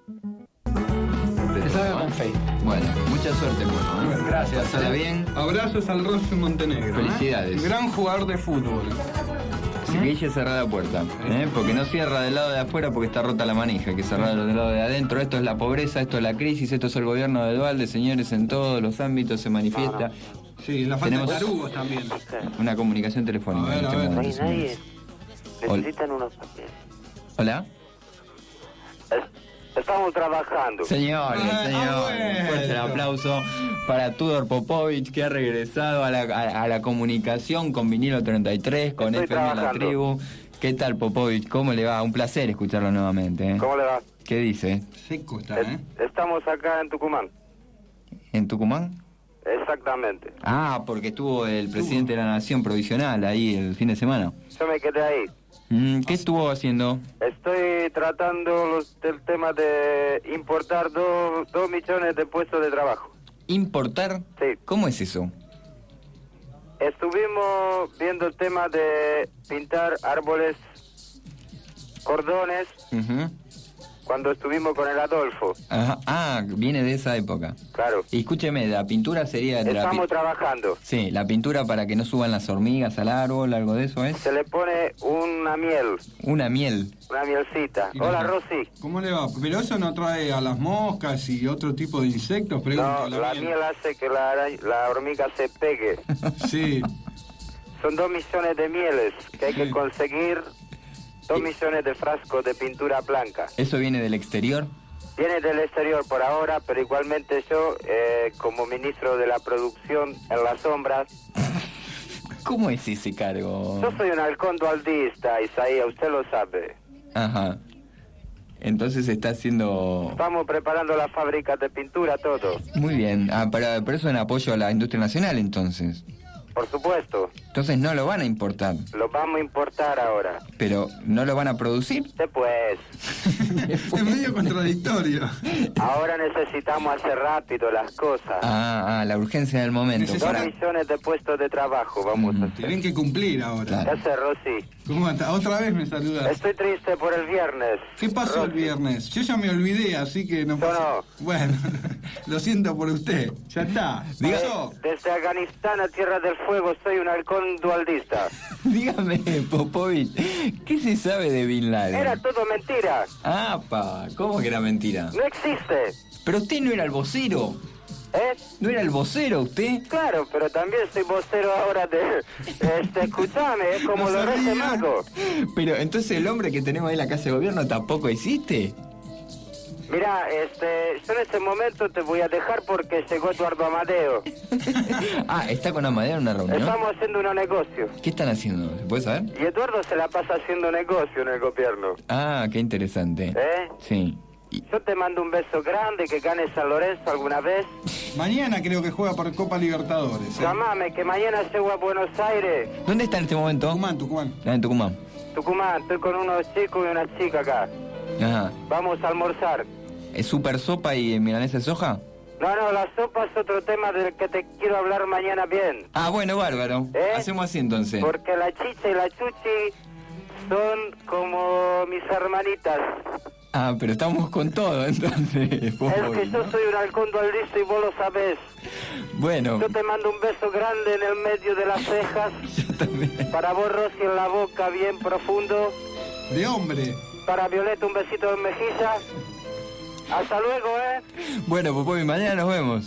Te salga con fe. Bueno, mucha suerte, Mono. Bueno, gracias. Pásala bien. Abrazos al Rossi Montenegro. Felicidades. Gran jugador de fútbol. Así que ella cerrá la puerta, porque no cierra del lado de afuera porque está rota la manija, hay que cerrar del lado de adentro. Esto es la pobreza, esto es la crisis, esto es el gobierno de Dualde, señores, en todos los ámbitos se manifiesta. Sí, la falta de tarugos también. Una comunicación telefónica. A ver, en este a ver. momento, No hay señores. nadie. Necesitan unos papeles. Hola. Estamos trabajando. Señores, bueno. fuerte el aplauso para Tudor Popovich, que ha regresado a la comunicación con Vinilo 33, con Estoy FM La trabajando. Tribu. ¿Qué tal, Popovich? ¿Cómo le va? Un placer escucharlo nuevamente. ¿Cómo le va? ¿Qué dice? Seco está, Estamos acá en Tucumán. ¿En Tucumán? Exactamente. Ah, porque estuvo el presidente de la Nación provisional ahí el fin de semana. Yo me quedé ahí. ¿Qué estuvo haciendo? Estoy tratando del tema de importar 2 millones de puestos de trabajo. ¿Importar? Sí. ¿Cómo es eso? Estuvimos viendo el tema de pintar árboles, cordones, Ujú. cuando estuvimos con el Adolfo. Ajá. Ah, viene de esa época. Claro. Y escúcheme, la pintura sería... Estamos trabajando. Sí, la pintura para que no suban las hormigas al árbol, algo de eso es. Se le pone una miel, Una miel. una mielcita. Y Hola, no- Rosy. ¿Cómo le va? Pero eso no trae a las moscas y otro tipo de insectos, pregunto. No, la miel hace que la hormiga se pegue. Sí. Son 2 millones de mieles que hay que conseguir. 2 millones de frascos de pintura blanca. ¿Eso viene del exterior? Viene del exterior por ahora, pero igualmente yo, como ministro de la producción en las sombras, ¿Cómo es ese cargo? yo soy un halcón dualdista, Isaías, usted lo sabe. Ajá. Entonces está haciendo... Estamos preparando las fábricas de pintura, todo. Muy bien. Ah, pero eso en apoyo a la industria nacional, entonces. Por supuesto, Entonces no lo van a importar, lo vamos a importar ahora. pero ¿no lo van a producir? Después, Es medio contradictorio. ahora necesitamos hacer rápido las cosas. La urgencia del momento. 2 Para... millones de puestos de trabajo vamos a hacer. Tienen que cumplir ahora. Claro. ¿Qué hace, Rosy? ¿Cómo está? Otra vez me saludas. Estoy triste por el viernes. ¿Qué pasó el Rosy. viernes? Yo ya me olvidé, así que no Yo pasó. no. Bueno, lo siento por usted. Ya está. Diga- Pasó. Desde Afganistán a Tierra del Fuego soy un halcón dualdista. Dígame, Popovich, ¿qué se sabe de Bin Laden? Era todo mentira. ¿Cómo que era mentira? No existe. Pero usted no era el vocero. ¿Eh? ¿No era el vocero usted? Claro, pero también soy vocero ahora de... escúchame, es como No los Reyes sabía. Magos. Pero entonces el hombre que tenemos ahí en la casa de gobierno tampoco existe. Mira, yo en este momento te voy a dejar porque llegó Eduardo Amadeo. Está con Amadeo en una reunión. Estamos haciendo unos negocios. ¿Qué están haciendo? ¿Se puede saber? Y Eduardo se la pasa haciendo negocio en el gobierno. Qué interesante. ¿Eh? Sí. Yo te mando un beso grande, que gane San Lorenzo alguna vez. Mañana creo que juega por Copa Libertadores. Llamame, que mañana llego a Buenos Aires. ¿Dónde está en este momento? Tucumán. En Tucumán. Tucumán, estoy con unos chicos y una chica acá. Ajá. Vamos a almorzar. ¿Es super sopa y milanesa de soja? No, la sopa es otro tema del que te quiero hablar mañana bien. Bueno, bárbaro. ¿Eh? Hacemos así entonces. Porque la chicha y la chuchi son como mis hermanitas. Pero estamos con todo entonces. Es que yo soy un halcón dualdista y vos lo sabés. Bueno, Yo te mando un beso grande en el medio de las cejas. yo también. Para vos, Rosy, en la boca bien profundo. De hombre. Para Violeta, un besito en mejilla. Hasta luego, Bueno, Popovich, mañana nos vemos.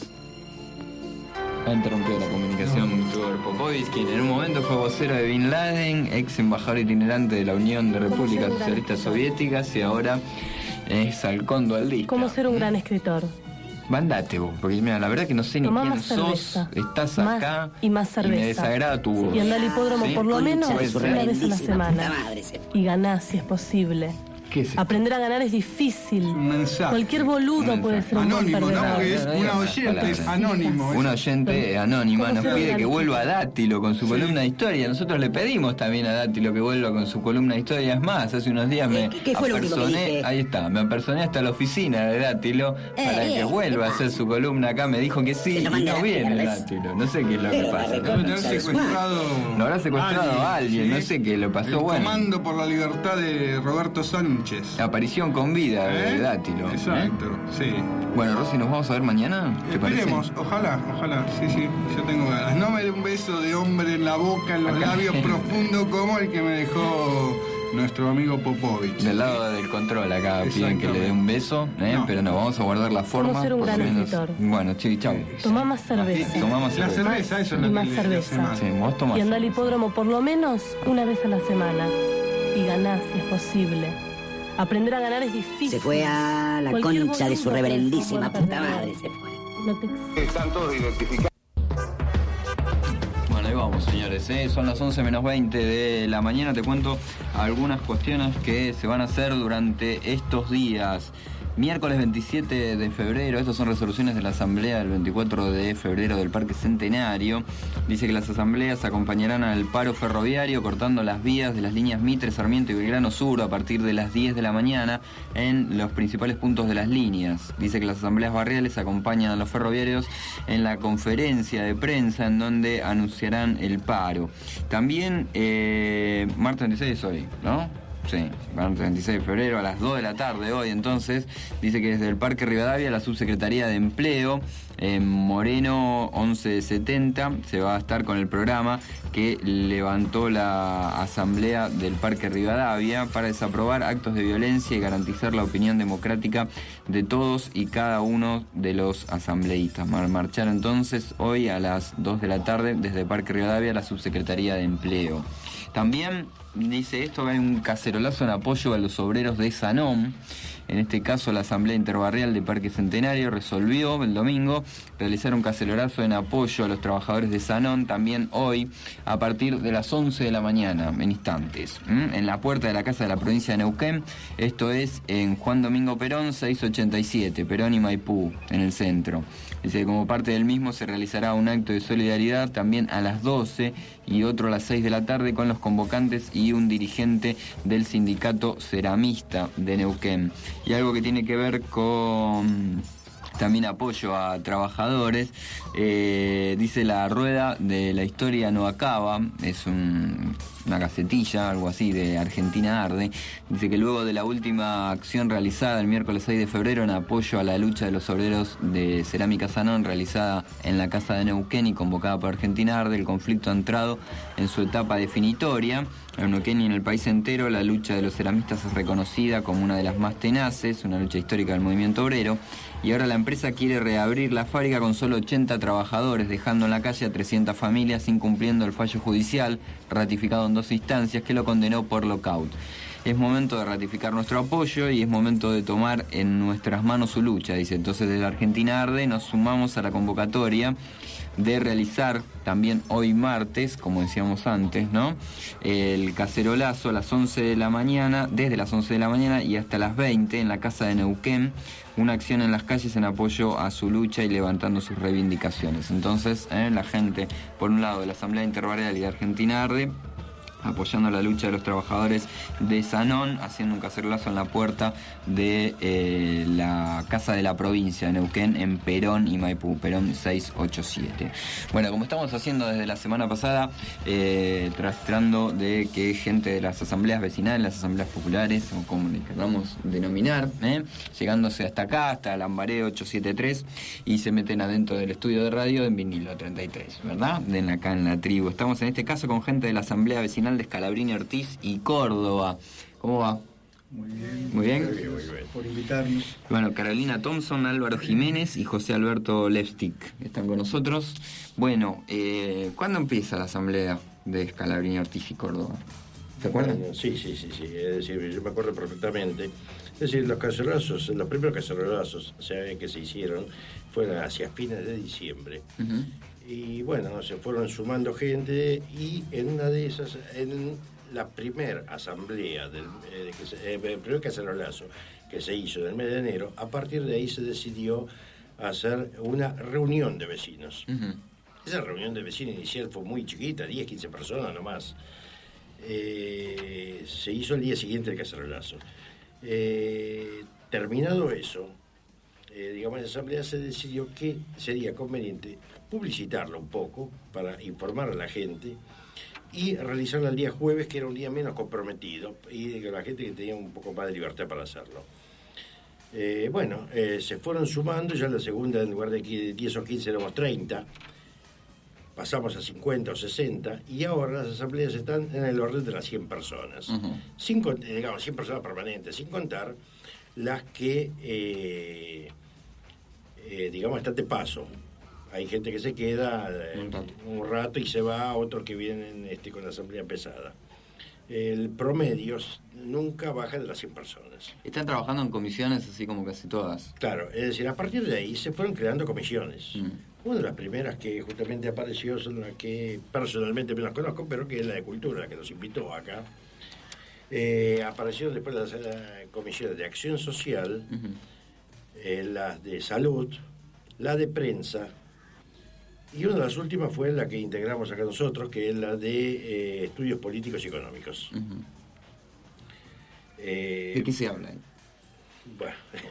Ha interrumpido la comunicación Tudor Popovich, quien en un momento fue vocero de Bin Laden, ex embajador itinerante de la Unión de Repúblicas Socialistas Soviéticas y ahora es halcón dualdista. Cómo ser un gran escritor. Mandate vos, porque mira, la verdad que no sé ni Tomá quién más sos, cerveza. estás Más acá y más cerveza. me desagrada tu voz. Y anda al hipódromo ¿Sí? por lo menos Puede ser. una vez a la semana. Madre, se... Y ganás si es posible. ¿Qué es esto? Aprender a ganar es difícil. Un mensaje. Cualquier boludo Un puede mensaje. ser un buen Anónimo, ¿no? perdedor. Porque es No, no, una no, oyente, palabras. es anónimo. Una oyente anónima ¿Cómo nos ser pide un que gran vuelva a Dátilo con su columna de historia. Nosotros le pedimos también a Dátilo que vuelva con su columna de historia. Es más, hace unos días me ¿Qué fue lo último que apersoné, dije? ahí está, me apersoné hasta la oficina de Dátilo para que bien, vuelva a ¿qué hacer su columna acá. Me dijo que sí Se y lo mandé a no la viene mierda, Dátilo. No sé qué es lo que Pero pasa. la Debe tener secuestrado. Lo habrá secuestrado a alguien, sí. no sé qué lo pasó, El bueno. Comando por la Libertad de Roberto Santos. Sánchez. Aparición con vida de Dátilo. Exacto, sí. Bueno, Rosy, ¿nos vamos a ver mañana? ¿Te Esperemos, ojalá, sí, yo tengo ganas. No me dé un beso de hombre en la boca, en los labios profundo como el que me dejó nuestro amigo Popovich. Del lado del control acá piden que le dé un beso, No. pero no, vamos a guardar la forma. Vamos a ser un por gran lo menos. escritor. Bueno, sí, chau. Tomá más cerveza. Tomá más La cerveza. cerveza, eso es Y lo más que le hace cerveza. mal. Sí, vos tomás. Y anda al hipódromo por lo menos una vez a la semana. Y ganás si es posible. Aprender a ganar es difícil. Se fue a la Cualquier concha de su boludo reverendísima puede puta perder. madre, se fue. No te Están todos identificados. Bueno, ahí vamos, señores. Son las 11:20 de la mañana. Te cuento algunas cuestiones que se van a hacer durante estos días. Miércoles 27 de febrero, estas son resoluciones de la Asamblea del 24 de febrero del Parque Centenario. Dice que las asambleas acompañarán al paro ferroviario cortando las vías de las líneas Mitre, Sarmiento y Belgrano Sur a partir de las 10 de la mañana en los principales puntos de las líneas. Dice que las asambleas barriales acompañan a los ferroviarios en la conferencia de prensa en donde anunciarán el paro. También, martes 26 hoy, ¿no? Sí, martes 26 de febrero a las 2 de la tarde hoy, entonces, dice que desde el Parque Rivadavia, la Subsecretaría de Empleo, en Moreno 1170, se va a estar con el programa que levantó la Asamblea del Parque Rivadavia para desaprobar actos de violencia y garantizar la opinión democrática de todos y cada uno de los asambleístas. Marchar entonces hoy a las 2 de la tarde desde el Parque Rivadavia a la Subsecretaría de Empleo. También dice esto que hay un cacerolazo en apoyo a los obreros de Sanón. En este caso, la Asamblea Interbarrial de Parque Centenario resolvió el domingo realizar un cacerolazo en apoyo a los trabajadores de Sanón, también hoy, a partir de las 11 de la mañana, en instantes, en la puerta de la Casa de la Provincia de Neuquén. Esto es en Juan Domingo Perón, 687, Perón y Maipú, en el centro. Dice que como parte del mismo se realizará un acto de solidaridad también a las 12 y otro a las 6 de la tarde con los convocantes y un dirigente del sindicato ceramista de Neuquén. Y algo que tiene que ver con también apoyo a trabajadores, dice la rueda de la historia no acaba, es una gacetilla, algo así, de Argentina Arde. Dice que luego de la última acción realizada el miércoles 6 de febrero en apoyo a la lucha de los obreros de Cerámica Sanón, realizada en la Casa de Neuquén y convocada por Argentina Arde, el conflicto ha entrado en su etapa definitoria. En Neuquén y en el país entero, la lucha de los ceramistas es reconocida como una de las más tenaces, una lucha histórica del movimiento obrero, y ahora la empresa quiere reabrir la fábrica con solo 80 trabajadores, dejando en la calle a 300 familias, incumpliendo el fallo judicial ratificado en 2 instancias que lo condenó por lockout. Es momento de ratificar nuestro apoyo y es momento de tomar en nuestras manos su lucha, dice. Entonces, desde Argentina Arde nos sumamos a la convocatoria de realizar también hoy martes, como decíamos antes, ¿no? El cacerolazo a las 11 de la mañana, desde las 11 de la mañana y hasta las 20 en la Casa de Neuquén, una acción en las calles en apoyo a su lucha y levantando sus reivindicaciones. Entonces, la gente, por un lado, de la Asamblea Interbarrial y de Argentina Arde, apoyando la lucha de los trabajadores de Sanón, haciendo un cacerolazo en la puerta de la Casa de la Provincia de Neuquén en Perón y Maipú, Perón 687. Bueno, como estamos haciendo desde la semana pasada, tratando de que gente de las asambleas vecinales, las asambleas populares, o como le queramos denominar, llegándose hasta acá, hasta Lambaré 873, y se meten adentro del estudio de radio en vinilo 33, ¿verdad? Acá en la tribu. Estamos en este caso con gente de la asamblea vecinal de Scalabrini, Ortiz y Córdoba. ¿Cómo va? Muy bien. Muy bien. Muy bien. Por invitarnos. Bueno, Carolina Thompson, Álvaro Jiménez y José Alberto Levstick están con nosotros. Bueno, ¿cuándo empieza la asamblea de Scalabrini, Ortiz y Córdoba? ¿Se acuerdan? Bueno, sí. Es decir, yo me acuerdo perfectamente. Es decir, los cacerolazos, los primeros cacerolazos que se hicieron fueron hacia fines de diciembre. Uh-huh. Y bueno, se fueron sumando gente y en una de esas, en la primera asamblea, el primer cacerolazo que se hizo en el mes de enero, a partir de ahí se decidió hacer una reunión de vecinos. Uh-huh. Esa reunión de vecinos inicial fue muy chiquita, 10, 15 personas nomás. Se hizo el día siguiente el cacerolazo. Terminado eso, digamos, en la asamblea se decidió que sería conveniente publicitarlo un poco para informar a la gente y realizarla el día jueves, que era un día menos comprometido, y que la gente que tenía un poco más de libertad para hacerlo. Se fueron sumando, ya en la segunda, en lugar de 10 o 15 éramos 30, pasamos a 50 o 60, y ahora las asambleas están en el orden de las 100 personas. Uh-huh. 100 personas permanentes, sin contar las que, están de paso. Hay gente que se queda un rato y se va, otros que vienen con la asamblea pesada. El promedio nunca baja de las 100 personas. ¿Están trabajando en comisiones así como casi todas? Claro, es decir, a partir de ahí se fueron creando comisiones. Una de las primeras que justamente apareció son las que personalmente me las conozco, pero que es la de Cultura, la que nos invitó acá. Aparecieron después las comisiones de Acción Social, las de Salud, la de Prensa, y una de las últimas fue la que integramos acá nosotros, que es la de Estudios Políticos y Económicos. ¿De qué se habla? Bueno,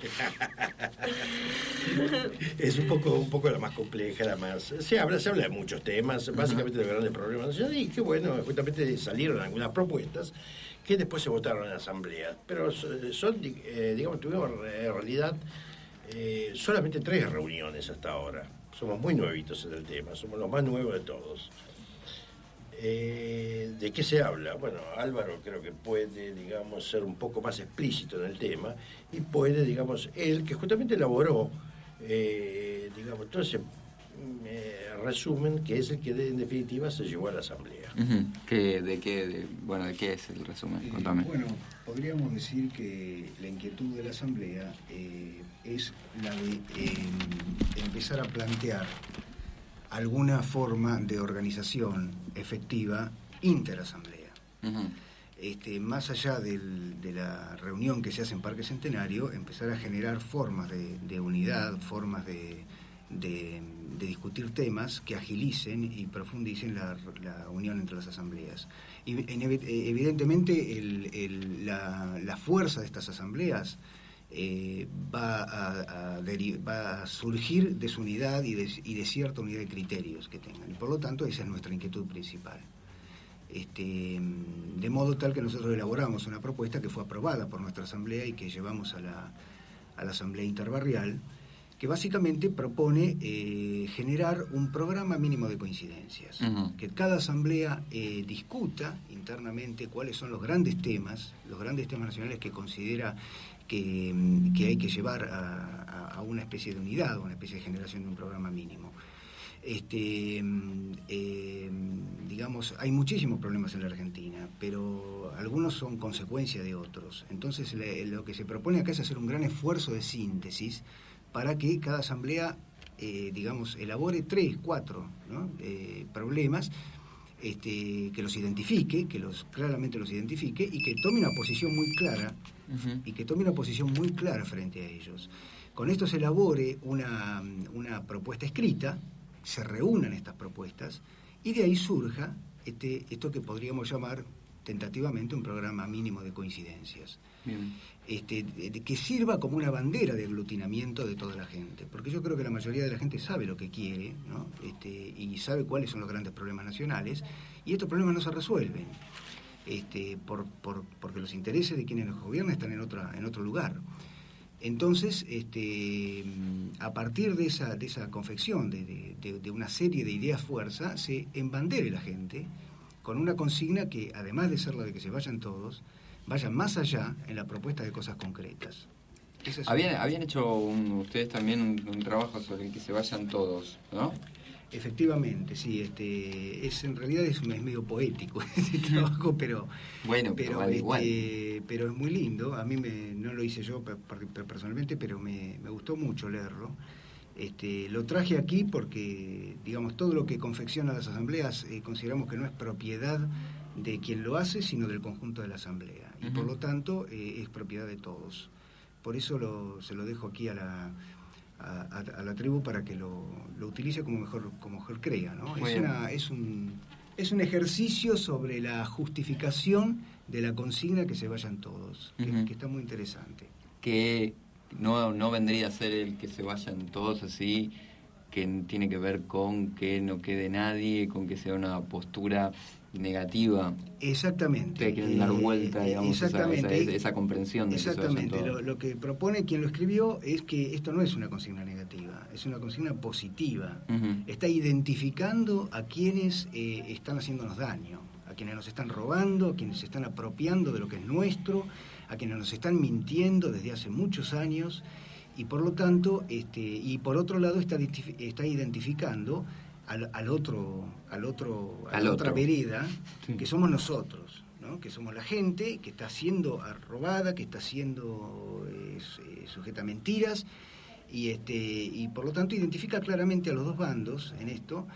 es un poco la más compleja, la más... Se habla de muchos temas, básicamente de grandes problemas nacionales, y que bueno, justamente salieron algunas propuestas que después se votaron en la asamblea, pero tuvimos en realidad solamente 3 reuniones hasta ahora. Somos muy nuevitos en el tema, somos los más nuevos de todos. ¿De qué se habla? Bueno, Álvaro creo que puede, ser un poco más explícito en el tema, y puede, él que justamente elaboró, todo ese resumen, que es el que en definitiva se llevó a la asamblea. ¿De qué es el resumen? Contame. Bueno, podríamos decir que la inquietud de la asamblea es la de empezar a plantear alguna forma de organización efectiva interasamblea. Más allá de la reunión que se hace en Parque Centenario, empezar a generar formas de unidad, formas de discutir temas que agilicen y profundicen la unión entre las asambleas. Y evidentemente la fuerza de estas asambleas va a surgir de su unidad y de cierta unidad de criterios que tengan. Y por lo tanto esa es nuestra inquietud principal. De modo tal que nosotros elaboramos una propuesta que fue aprobada por nuestra asamblea y que llevamos a la asamblea interbarrial, que básicamente propone generar un programa mínimo de coincidencias, que cada asamblea discuta internamente cuáles son los grandes temas nacionales que considera que hay que llevar a una especie de unidad, o una especie de generación de un programa mínimo. Hay muchísimos problemas en la Argentina, pero algunos son consecuencia de otros. Entonces lo que se propone acá es hacer un gran esfuerzo de síntesis para que cada asamblea, elabore 3, 4 problemas, que los identifique, claramente los identifique, y que tome una posición muy clara, frente a ellos. Con esto se elabore una propuesta escrita, se reúnan estas propuestas, y de ahí surja esto que podríamos llamar tentativamente un programa mínimo de coincidencias. Que sirva como una bandera de aglutinamiento de toda la gente, porque yo creo que la mayoría de la gente sabe lo que quiere, ¿no? Y sabe cuáles son los grandes problemas nacionales, y estos problemas no se resuelven porque los intereses de quienes los gobiernan están en otro lugar. Entonces, a partir de esa confección de una serie de ideas fuerza, se embandere la gente con una consigna que, además de ser la de que se vayan todos, vaya más allá en la propuesta de cosas concretas. Habían hecho ustedes también un trabajo sobre el que se vayan todos, ¿no? Efectivamente, sí. En realidad es medio poético ese trabajo, pero es muy lindo. A mí no lo hice yo personalmente, pero me gustó mucho leerlo. Lo traje aquí porque, todo lo que confecciona las asambleas consideramos que no es propiedad de quien lo hace, sino del conjunto de la asamblea. Y por lo tanto es propiedad de todos. Por eso se lo dejo aquí a la tribu para que lo utilice como mejor crea, ¿no? Es un ejercicio sobre la justificación de la consigna que se vayan todos, que está muy interesante. Que no vendría a ser el que se vayan todos así, que tiene que ver con que no quede nadie, con que sea una postura negativa. Exactamente. Ustedes quieren dar vuelta, digamos, esa comprensión de exactamente. que se vayan todos. Lo que propone quien lo escribió es que esto no es una consigna negativa, es una consigna positiva. Uh-huh. Está identificando a quienes están haciéndonos daño, a quienes nos están robando, a quienes se están apropiando de lo que es nuestro, a quienes nos están mintiendo desde hace muchos años, y por lo tanto, y por otro lado está identificando a la otra vereda, sí, que somos nosotros, ¿no? Que somos la gente que está siendo robada, que está siendo sujeta a mentiras, y por lo tanto identifica claramente a los dos bandos en esto,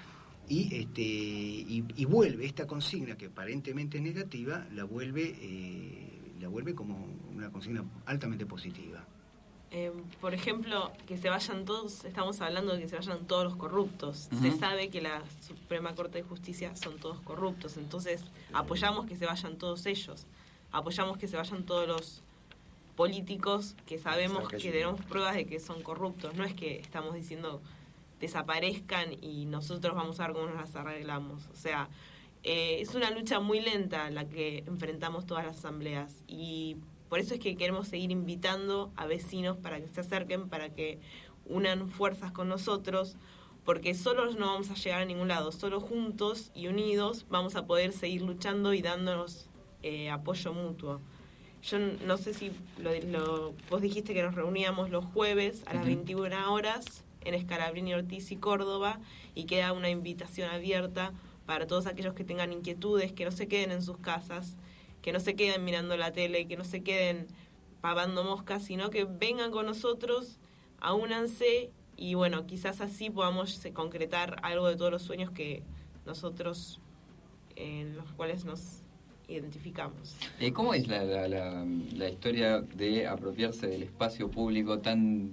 y vuelve esta consigna que aparentemente es negativa, la vuelve como una consigna altamente positiva. Por ejemplo, que se vayan todos, estamos hablando de que se vayan todos los corruptos. Uh-huh. Se sabe que la Suprema Corte de Justicia son todos corruptos, entonces apoyamos que se vayan todos ellos, apoyamos que se vayan todos los políticos que sabemos que tenemos pruebas de que son corruptos. No es que estamos diciendo desaparezcan y nosotros vamos a ver cómo nos las arreglamos. O sea, es una lucha muy lenta la que enfrentamos todas las asambleas, y por eso es que queremos seguir invitando a vecinos para que se acerquen, para que unan fuerzas con nosotros, porque solos no vamos a llegar a ningún lado, solo juntos y unidos vamos a poder seguir luchando y dándonos apoyo mutuo. Yo no sé si vos dijiste que nos reuníamos los jueves a las 21 horas en Scalabrini, Ortiz y Córdoba, y queda una invitación abierta para todos aquellos que tengan inquietudes, que no se queden en sus casas, que no se queden mirando la tele, que no se queden pavando moscas, sino que vengan con nosotros, aúnanse, y bueno, quizás así podamos concretar algo de todos los sueños que nosotros, en los cuales nos identificamos. ¿Cómo es la historia de apropiarse del espacio público tan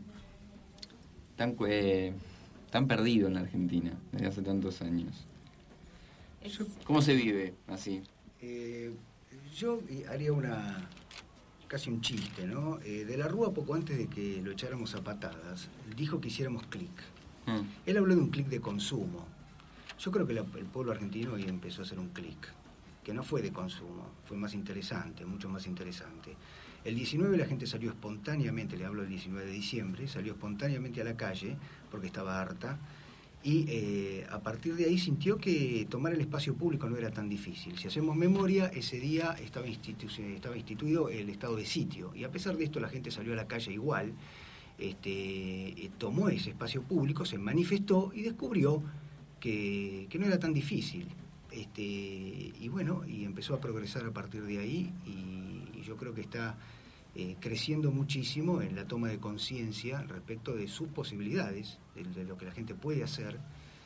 perdido en la Argentina desde hace tantos años? ¿Cómo se vive así? Yo haría casi un chiste, ¿no? De la Rúa, poco antes de que lo echáramos a patadas, dijo que hiciéramos clic. Él habló de un clic de consumo. Yo creo que el pueblo argentino hoy empezó a hacer un clic, que no fue de consumo, fue más interesante, mucho más interesante. El 19 la gente salió espontáneamente, le hablo del 19 de diciembre, salió espontáneamente a la calle porque estaba harta, y a partir de ahí sintió que tomar el espacio público no era tan difícil. Si hacemos memoria, ese día estaba instituido el estado de sitio, y a pesar de esto la gente salió a la calle igual, tomó ese espacio público, se manifestó y descubrió que no era tan difícil. Y bueno, y empezó a progresar a partir de ahí, y yo creo que está creciendo muchísimo en la toma de conciencia respecto de sus posibilidades, de lo que la gente puede hacer,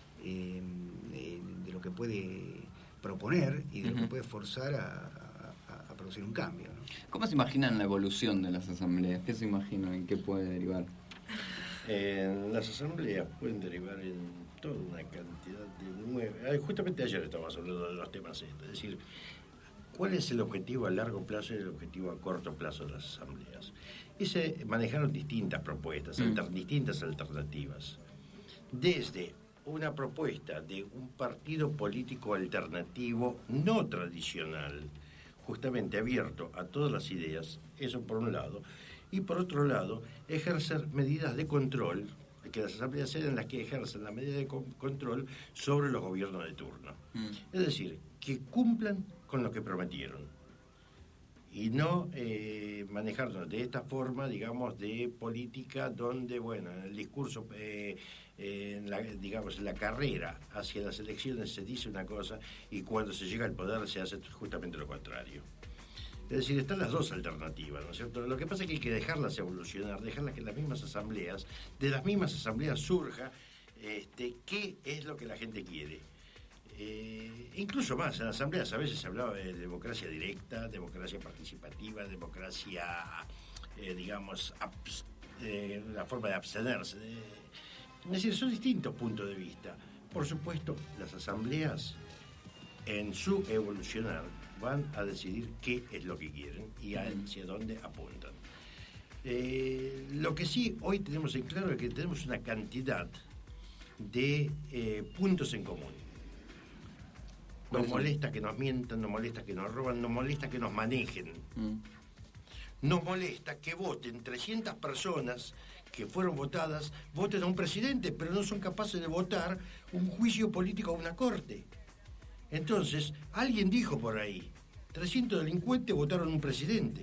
de lo que puede proponer y de lo que puede forzar a producir un cambio, ¿no? ¿Cómo se imaginan la evolución de las asambleas? ¿Qué se imaginan? ¿En qué puede derivar? Las asambleas pueden derivar en toda una cantidad de... Justamente ayer estábamos hablando de los temas estos, es decir, ¿cuál es el objetivo a largo plazo y el objetivo a corto plazo de las asambleas? Y se manejaron distintas propuestas, distintas alternativas. Desde una propuesta de un partido político alternativo no tradicional, justamente abierto a todas las ideas, eso por un lado, y por otro lado, ejercer medidas de control, que las asambleas sean las que ejercen la medida de control sobre los gobiernos de turno. Es decir, que cumplan con lo que prometieron y no manejarnos de esta forma, digamos, de política donde, bueno, en el discurso, en la carrera hacia las elecciones se dice una cosa y cuando se llega al poder se hace justamente lo contrario. Es decir, están las dos alternativas, ¿no es cierto? Lo que pasa es que hay que dejarlas evolucionar, dejarlas que de las mismas asambleas surja qué es lo que la gente quiere. Incluso más, en las asambleas a veces se hablaba de democracia directa, democracia participativa, democracia, la forma de abstenerse. Es decir, son distintos puntos de vista. Por supuesto, las asambleas, en su evolucionar, van a decidir qué es lo que quieren y hacia dónde apuntan. Lo que sí hoy tenemos en claro es que tenemos una cantidad de puntos en común. Nos molesta que nos mientan, nos molesta que nos roban, nos molesta que nos manejen. Nos molesta que voten 300 personas que fueron votadas, voten a un presidente, pero no son capaces de votar un juicio político a una corte. Entonces, alguien dijo por ahí, 300 delincuentes votaron un presidente.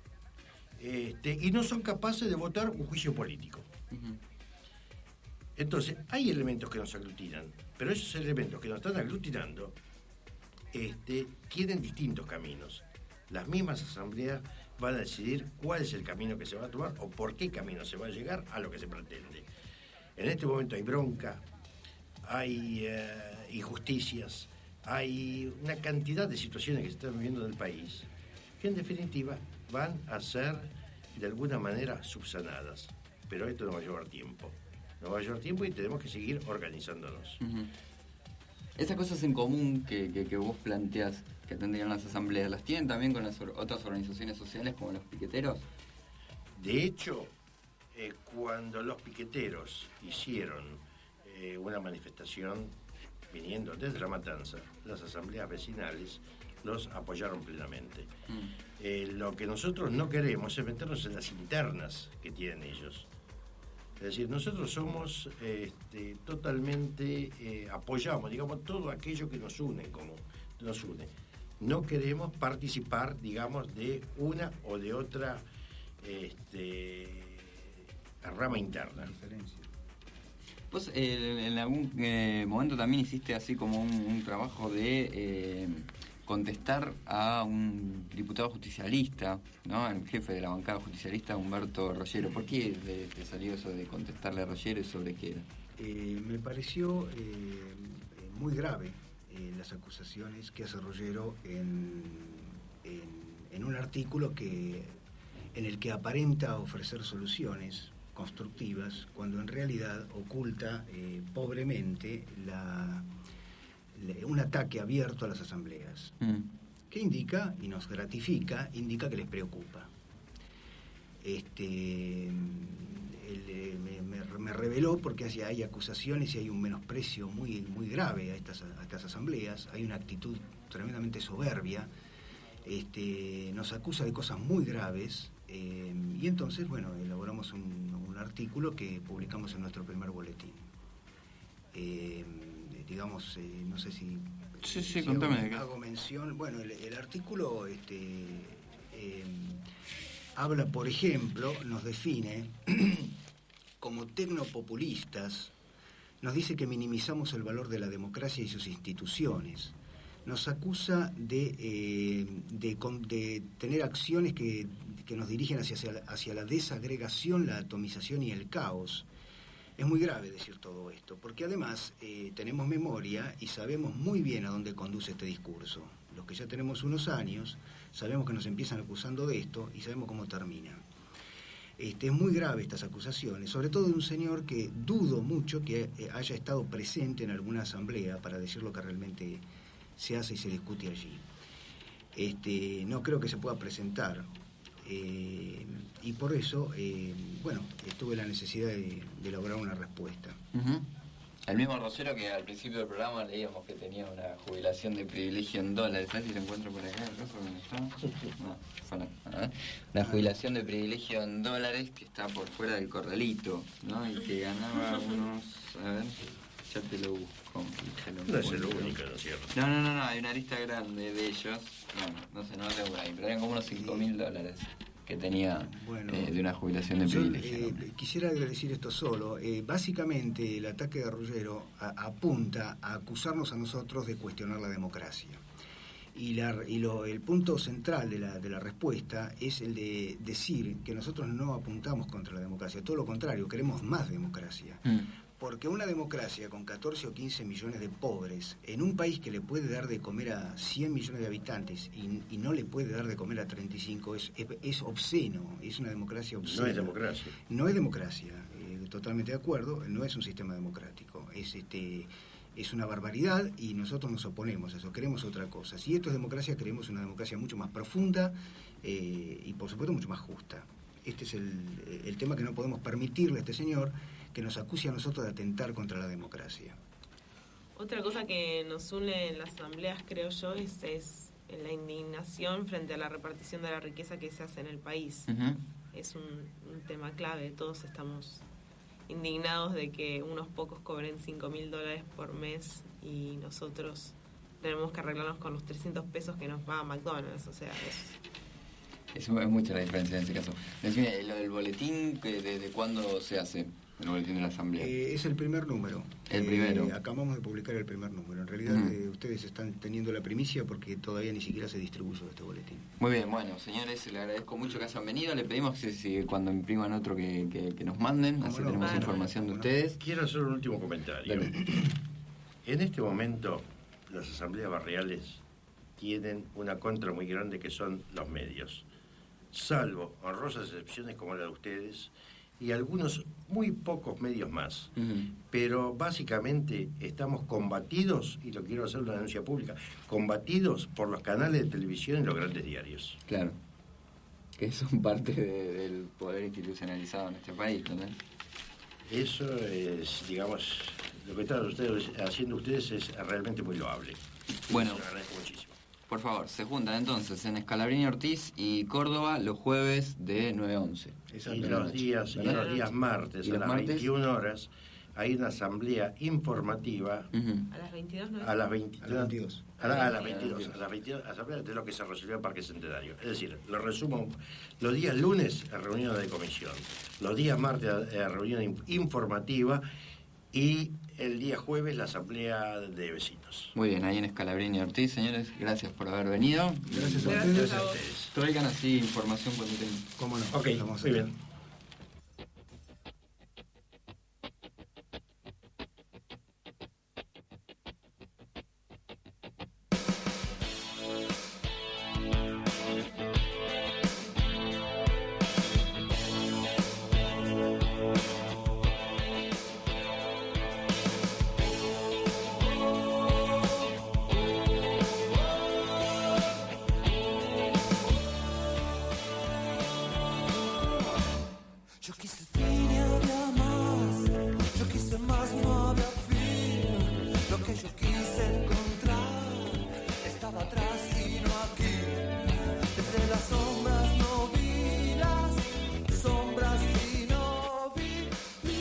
Y no son capaces de votar un juicio político. Entonces, hay elementos que nos aglutinan, pero esos elementos que nos están aglutinando tienen distintos caminos. Las mismas asambleas van a decidir cuál es el camino que se va a tomar o por qué camino se va a llegar a lo que se pretende. En este momento hay bronca, hay injusticias, hay una cantidad de situaciones que se están viviendo en el país que en definitiva van a ser de alguna manera subsanadas. Pero esto nos va a llevar tiempo. Nos va a llevar tiempo y tenemos que seguir organizándonos. Esas cosas en común que vos planteás que tendrían las asambleas, ¿las tienen también con las otras organizaciones sociales como los piqueteros? De hecho, cuando los piqueteros hicieron una manifestación viniendo desde La Matanza, las asambleas vecinales los apoyaron plenamente. Lo que nosotros no queremos es meternos en las internas que tienen ellos. Es decir, nosotros somos totalmente, apoyamos, digamos, todo aquello que nos une, No queremos participar, digamos, de una o de otra rama interna. Vos en algún momento también hiciste así como un trabajo de contestar a un diputado justicialista, ¿no? El jefe de la bancada justicialista, Humberto Rollero. ¿Por qué te salió eso de contestarle a Rollero y sobre qué era? Me pareció muy grave las acusaciones que hace Rollero en un artículo en el que aparenta ofrecer soluciones constructivas cuando en realidad oculta pobremente un ataque abierto a las asambleas, que indica, y nos gratifica, indica que les preocupa. Me reveló porque hay acusaciones y hay un menosprecio muy, muy grave a estas asambleas, hay una actitud tremendamente soberbia, nos acusa de cosas muy graves, y entonces, bueno, elaboramos un artículo que publicamos en nuestro primer boletín. Digamos, no sé si contame. Hago mención. Bueno, el artículo habla, por ejemplo, nos define como tecnopopulistas, nos dice que minimizamos el valor de la democracia y sus instituciones, nos acusa de tener acciones que nos dirigen hacia la desagregación, la atomización y el caos. Es muy grave decir todo esto, porque además tenemos memoria y sabemos muy bien a dónde conduce este discurso. Los que ya tenemos unos años, sabemos que nos empiezan acusando de esto y sabemos cómo termina. Es muy grave estas acusaciones, sobre todo de un señor que dudo mucho que haya estado presente en alguna asamblea para decir lo que realmente se hace y se discute allí. No creo que se pueda presentar. Y por eso, tuve la necesidad de elaborar una respuesta. El mismo Rollero que al principio del programa leíamos que tenía una jubilación de privilegio en dólares. ¿Sabes si lo encuentro por acá? Una jubilación de privilegio en dólares que está por fuera del corralito, ¿no? Y que ganaba unos... A ver, ya te lo busco. No es el único, ¿no es cierto? No, hay una lista grande de ellos. No sé, no lo tengo por ahí, pero eran como unos $5.000 que tenía de una jubilación de privilegio. Quisiera decir esto solo. Básicamente el ataque de Rollero apunta a acusarnos a nosotros de cuestionar la democracia. El punto central de la respuesta es el de decir que nosotros no apuntamos contra la democracia, todo lo contrario, queremos más democracia. Porque una democracia con 14 o 15 millones de pobres, en un país que le puede dar de comer a 100 millones de habitantes y no le puede dar de comer a 35, es obsceno, es una democracia obscena. No es democracia. No es democracia, totalmente de acuerdo, no es un sistema democrático, es una barbaridad y nosotros nos oponemos a eso, queremos otra cosa. Si esto es democracia, queremos una democracia mucho más profunda y por supuesto mucho más justa. Este es el tema que no podemos permitirle a este señor, que nos acuse a nosotros de atentar contra la democracia. Otra cosa que nos une en las asambleas, creo yo, es la indignación frente a la repartición de la riqueza que se hace en el país. Es un tema clave. Todos estamos indignados de que unos pocos cobren $5.000 por mes y nosotros tenemos que arreglarnos con los 300 pesos que nos paga McDonald's. O sea, Es mucha la diferencia en ese caso. Decime, lo del boletín, ¿de cuándo se hace? El boletín de la Asamblea. Es el primer número. El primero. Acabamos de publicar el primer número. En realidad ustedes están teniendo la primicia porque todavía ni siquiera se distribuyó este boletín. Muy bien, bueno, señores, le agradezco mucho que hayan venido. Le pedimos que si cuando impriman otro que nos manden, así tenemos información de ustedes. Quiero hacer un último comentario. Dale. En este momento, las asambleas barriales tienen una contra muy grande que son los medios. Salvo honrosas excepciones como la de ustedes y algunos muy pocos medios más. Pero básicamente estamos combatidos, y lo quiero hacer una denuncia pública, combatidos por los canales de televisión y los grandes diarios. Claro. Que son parte del poder institucionalizado en este país, ¿no? Eso es, digamos, lo que están haciendo ustedes es realmente muy loable. Bueno. Lo agradezco muchísimo. Por favor, se juntan entonces en Scalabrini Ortiz y Córdoba los jueves de 9 a 11. Y los días martes ¿Y a los las martes? 21 horas hay una asamblea informativa. a las 22, ¿no? A las 22. A las 22. 22. A las 22 asamblea de lo que se resolvió en Parque Centenario. Es decir, lo resumo, los días lunes reunión de comisión, los días martes reunión informativa y el día jueves la asamblea de vecinos. Muy bien, ahí en Scalabrini Ortiz, señores, gracias por haber venido. Gracias a Gracias ustedes. a vos. Traigan así información cuando tengan. ¿Cómo no? Ok, Vamos muy allá. bien. Yo quise fin y había más, yo quise más, no había fin. Lo que yo quise encontrar estaba atrás y no aquí. Desde las sombras no vi las sombras y no vi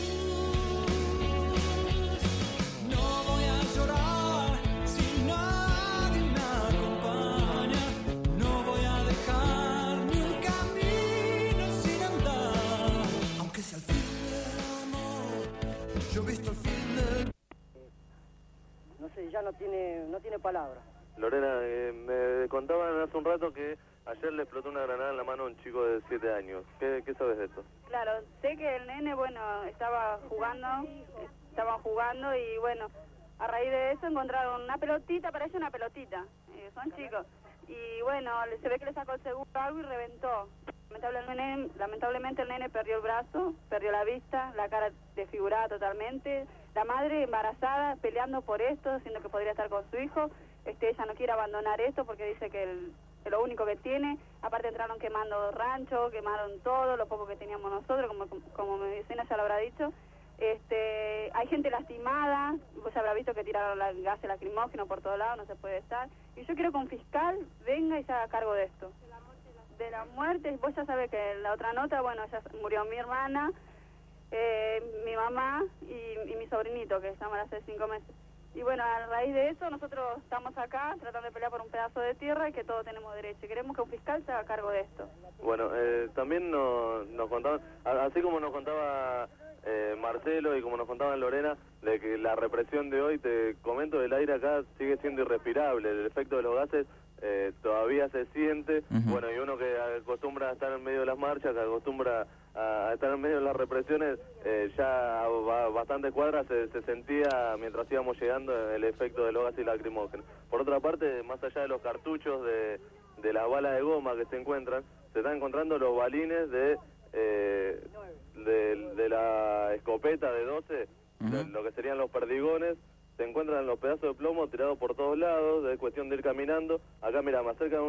luz. No voy a llorar si nadie me acompaña. No voy a dejar ni un camino sin andar. Aunque sea el fin del amor, yo he visto el fin del... No sé, ya no tiene palabras. Lorena, me contaban hace un rato que ayer le explotó una granada en la mano a un chico de 7 años. ¿Qué sabes de esto? Claro, sé que el nene, bueno, estaban jugando y bueno, a raíz de eso encontraron una pelotita, parece una pelotita, son chicos. Y bueno, se ve que le sacó el seguro algo y reventó. Lamentablemente el nene perdió el brazo, perdió la vista, la cara desfigurada totalmente. La madre embarazada peleando por esto, diciendo que podría estar con su hijo. Ella no quiere abandonar esto porque dice que es lo único que tiene. Aparte entraron quemando rancho, quemaron todo, lo poco que teníamos nosotros, como mi vecina ya lo habrá dicho. Hay gente lastimada, vos ya habrá visto que tiraron gas lacrimógeno por todos lados, no se puede estar. Y yo quiero que un fiscal venga y se haga cargo de esto. De la muerte, vos ya sabés que en la otra nota, bueno, ya murió mi hermana, mi mamá y mi sobrinito, que se llama hace 5 meses. Y bueno, a raíz de eso nosotros estamos acá tratando de pelear por un pedazo de tierra y que todos tenemos derecho. Y queremos que un fiscal se haga cargo de esto. Bueno, también nos contaban, así como nos contaba Marcelo y como nos contaba Lorena, de que la represión de hoy, te comento, el aire acá sigue siendo irrespirable, el efecto de los gases todavía se siente. Bueno, y uno que acostumbra a estar en medio de las marchas, que acostumbra a estar en medio de las represiones, ya a bastantes cuadras se sentía mientras íbamos llegando el efecto de los gases lacrimógenos. Por otra parte, más allá de los cartuchos de las balas de goma que se encuentran, se están encontrando los balines de la escopeta de 12, de lo que serían los perdigones. Se encuentran los pedazos de plomo tirados por todos lados, es cuestión de ir caminando. Acá, mira, me acercan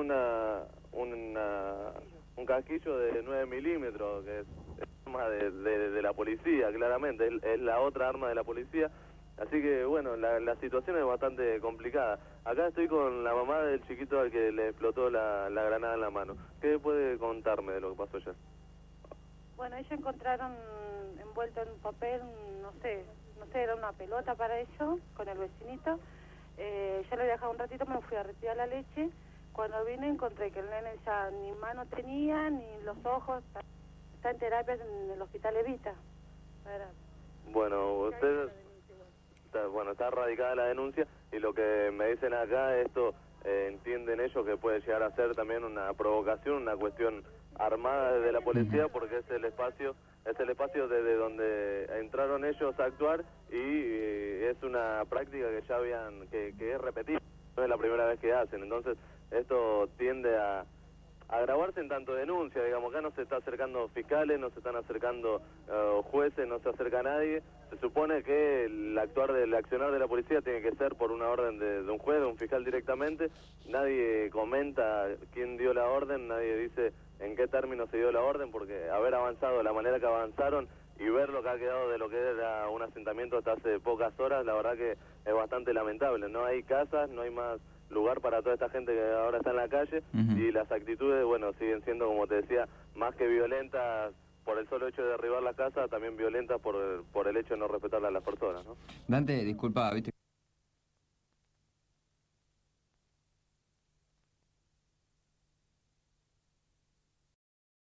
un casquillo de 9 milímetros, que es arma de la policía, claramente, es la otra arma de la policía. Así que, bueno, la situación es bastante complicada. Acá estoy con la mamá del chiquito al que le explotó la granada en la mano. ¿Qué puede contarme de lo que pasó ayer? Bueno, ellos encontraron envuelto en un papel, no sé, era una pelota para ellos, con el vecinito. Yo le dejaba un ratito, me fui a retirar la leche. Cuando vine encontré que el nene ya ni mano tenía, ni los ojos. Está en terapia en el hospital Evita. Bueno, usted... está radicada la denuncia y lo que me dicen acá, esto entienden ellos que puede llegar a ser también una provocación, una cuestión armada desde la policía, porque es el espacio desde donde entraron ellos a actuar y es una práctica que ya que es repetida, no es la primera vez que hacen. Entonces esto tiende a agravarse en tanto denuncia, digamos. Acá no se está acercando fiscales, no se están acercando jueces, no se acerca nadie. Se supone que el accionar de la policía tiene que ser por una orden de un juez, de un fiscal directamente. Nadie comenta quién dio la orden, nadie dice en qué términos se dio la orden, porque haber avanzado de la manera que avanzaron y ver lo que ha quedado de lo que era un asentamiento hasta hace pocas horas, la verdad que es bastante lamentable. No hay casas, no hay más lugar para toda esta gente que ahora está en la calle, y las actitudes, bueno, siguen siendo, como te decía, más que violentas por el solo hecho de derribar la casa, también violentas por el hecho de no respetarle a las personas, ¿no? Dante, disculpa, ¿viste?